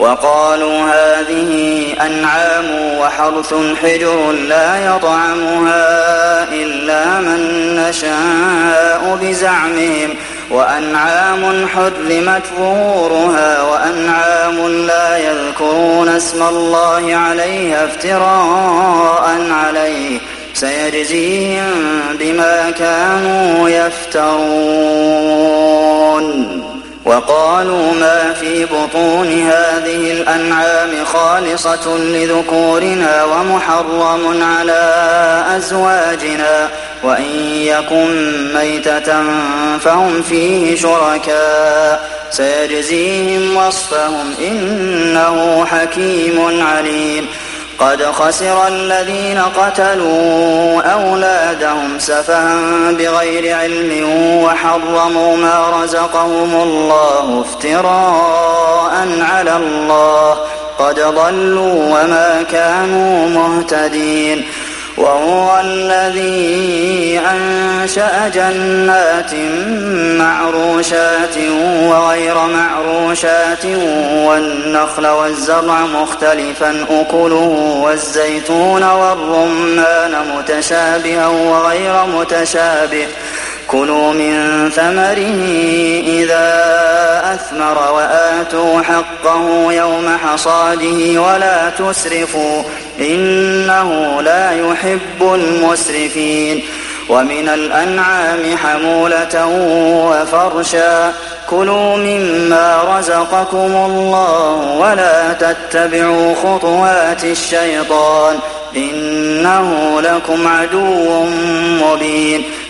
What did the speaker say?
وقالوا هذه أنعام وحرث حجر لا يطعمها إلا من نشاء بزعمهم وأنعام حرمت ظهورها وأنعام لا يذكرون اسم الله عليها افتراء عليه سيجزيهم بما كانوا يفترون. وقالوا ما في بطون هذه الأنعام خالصة لذكورنا ومحرم على أزواجنا وإن يكن ميتة فهم فيه شركاء سيجزيهم وصفهم إنه حكيم عليم. قد خسر الذين قتلوا أولادهم سفها بغير علم وحرموا ما رزقهم الله افتراء على الله قد ضلوا وما كانوا مهتدين. وهو الذي أنشأ جنات معروشات وغير معروشات والنخل والزرع مختلفا أكله والزيتون والرمان متشابها وغير متشابه كلوا من ثمره إذا أثمر وآتوا حقه يوم حصاده ولا تسرفوا إنه لا يحب المسرفين. ومن الأنعام حمولة وفرشا كلوا مما رزقكم الله ولا تتبعوا خطوات الشيطان إنه لكم عدو مبين.